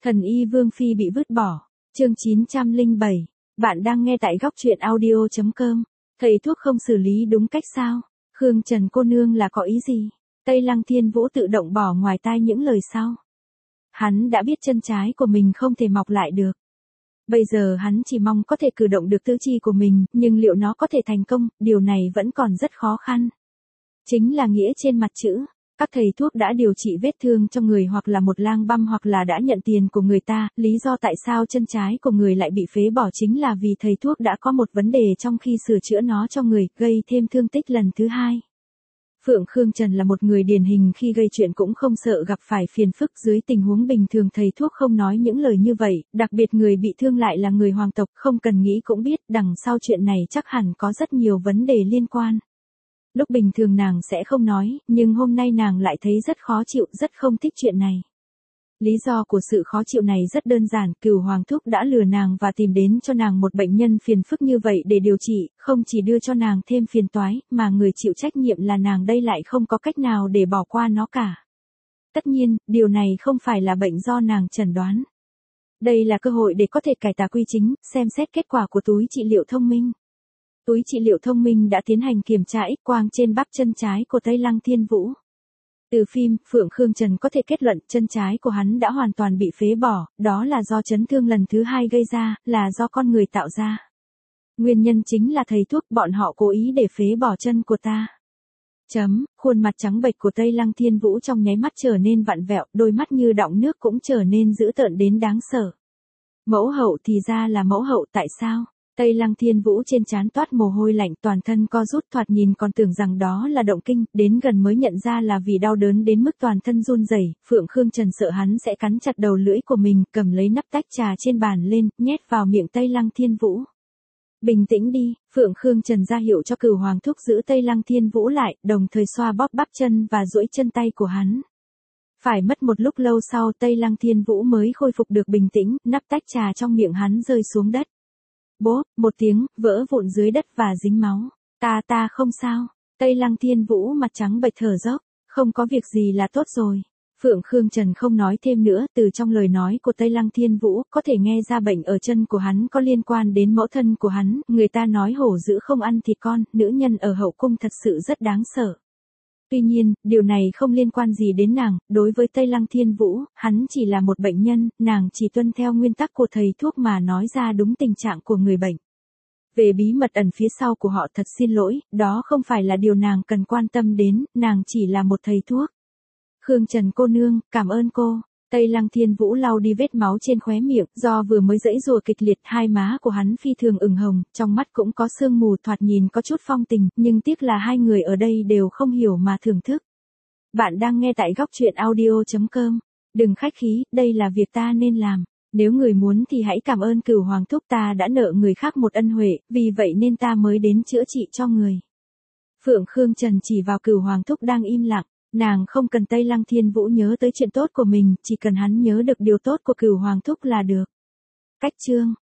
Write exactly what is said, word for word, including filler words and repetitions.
Thần y Vương Phi bị vứt bỏ. Chương chín trăm lẻ bảy. Bạn đang nghe tại góc truyện audio chấm com. Thầy thuốc không xử lý đúng cách sao? Khương Trần cô nương là có ý gì? Tây Lăng Thiên Vũ tự động bỏ ngoài tai những lời sau. Hắn đã biết chân trái của mình không thể mọc lại được. Bây giờ hắn chỉ mong có thể cử động được tứ chi của mình, nhưng liệu nó có thể thành công, điều này vẫn còn rất khó khăn. Chính là nghĩa trên mặt chữ. Các thầy thuốc đã điều trị vết thương cho người hoặc là một lang băm hoặc là đã nhận tiền của người ta, lý do tại sao chân trái của người lại bị phế bỏ chính là vì thầy thuốc đã có một vấn đề trong khi sửa chữa nó cho người, gây thêm thương tích lần thứ hai. Phượng Khương Trần là một người điển hình khi gây chuyện cũng không sợ gặp phải phiền phức, dưới tình huống bình thường thầy thuốc không nói những lời như vậy, đặc biệt người bị thương lại là người hoàng tộc, không cần nghĩ cũng biết đằng sau chuyện này chắc hẳn có rất nhiều vấn đề liên quan. Lúc bình thường nàng sẽ không nói, nhưng hôm nay nàng lại thấy rất khó chịu, rất không thích chuyện này. Lý do của sự khó chịu này rất đơn giản, Cửu Hoàng Thúc đã lừa nàng và tìm đến cho nàng một bệnh nhân phiền phức như vậy để điều trị, không chỉ đưa cho nàng thêm phiền toái, mà người chịu trách nhiệm là nàng đây lại không có cách nào để bỏ qua nó cả. Tất nhiên, điều này không phải là bệnh do nàng chẩn đoán. Đây là cơ hội để có thể cải tà quy chính, xem xét kết quả của túi trị liệu thông minh. Túi trị liệu thông minh đã tiến hành kiểm tra X-quang trên bắp chân trái của Tây Lăng Thiên Vũ. Từ phim, Phượng Khương Trần có thể kết luận chân trái của hắn đã hoàn toàn bị phế bỏ, đó là do chấn thương lần thứ hai gây ra, là do con người tạo ra. Nguyên nhân chính là thầy thuốc bọn họ cố ý để phế bỏ chân của ta. Chấm, khuôn mặt trắng bệch của Tây Lăng Thiên Vũ trong nháy mắt trở nên vặn vẹo, đôi mắt như đọng nước cũng trở nên dữ tợn đến đáng sợ. Mẫu hậu thì ra là mẫu hậu, tại sao? Tây Lăng Thiên Vũ trên trán toát mồ hôi lạnh, toàn thân co rút, thoạt nhìn còn tưởng rằng đó là động kinh, đến gần mới nhận ra là vì đau đớn đến mức toàn thân run rẩy. Phượng Khương Trần sợ hắn sẽ cắn chặt đầu lưỡi của mình, cầm lấy nắp tách trà trên bàn lên, nhét vào miệng Tây Lăng Thiên Vũ. Bình tĩnh đi, Phượng Khương Trần ra hiệu cho Cửu Hoàng Thúc giữ Tây Lăng Thiên Vũ lại, đồng thời xoa bóp bắp chân và duỗi chân tay của hắn. Phải mất một lúc lâu sau Tây Lăng Thiên Vũ mới khôi phục được bình tĩnh, nắp tách trà trong miệng hắn rơi xuống đất. Bốp, một tiếng, vỡ vụn dưới đất và dính máu. Ta ta không sao. Tây Lăng Thiên Vũ mặt trắng bệch thở dốc. Không có việc gì là tốt rồi. Phượng Khương Trần không nói thêm nữa, từ trong lời nói của Tây Lăng Thiên Vũ, có thể nghe ra bệnh ở chân của hắn có liên quan đến mẫu thân của hắn, người ta nói hổ dữ không ăn thịt con, nữ nhân ở hậu cung thật sự rất đáng sợ. Tuy nhiên, điều này không liên quan gì đến nàng, đối với Tây Lăng Thiên Vũ, hắn chỉ là một bệnh nhân, nàng chỉ tuân theo nguyên tắc của thầy thuốc mà nói ra đúng tình trạng của người bệnh. Về bí mật ẩn phía sau của họ thật xin lỗi, đó không phải là điều nàng cần quan tâm đến, nàng chỉ là một thầy thuốc. Khương Trần cô nương, cảm ơn cô. Tây Lăng Thiên Vũ lau đi vết máu trên khóe miệng, do vừa mới giãy giụa kịch liệt, hai má của hắn phi thường ửng hồng, trong mắt cũng có sương mù, thoạt nhìn có chút phong tình, nhưng tiếc là hai người ở đây đều không hiểu mà thưởng thức. Bạn đang nghe tại góc truyện audio chấm com. Đừng khách khí, đây là việc ta nên làm. Nếu người muốn thì hãy cảm ơn Cửu Hoàng Thúc, ta đã nợ người khác một ân huệ, vì vậy nên ta mới đến chữa trị cho người. Phượng Khương Trần chỉ vào Cửu Hoàng Thúc đang im lặng. Nàng không cần Tây Lăng Thiên Vũ nhớ tới chuyện tốt của mình, chỉ cần hắn nhớ được điều tốt của Cửu Hoàng Thúc là được. Cách chương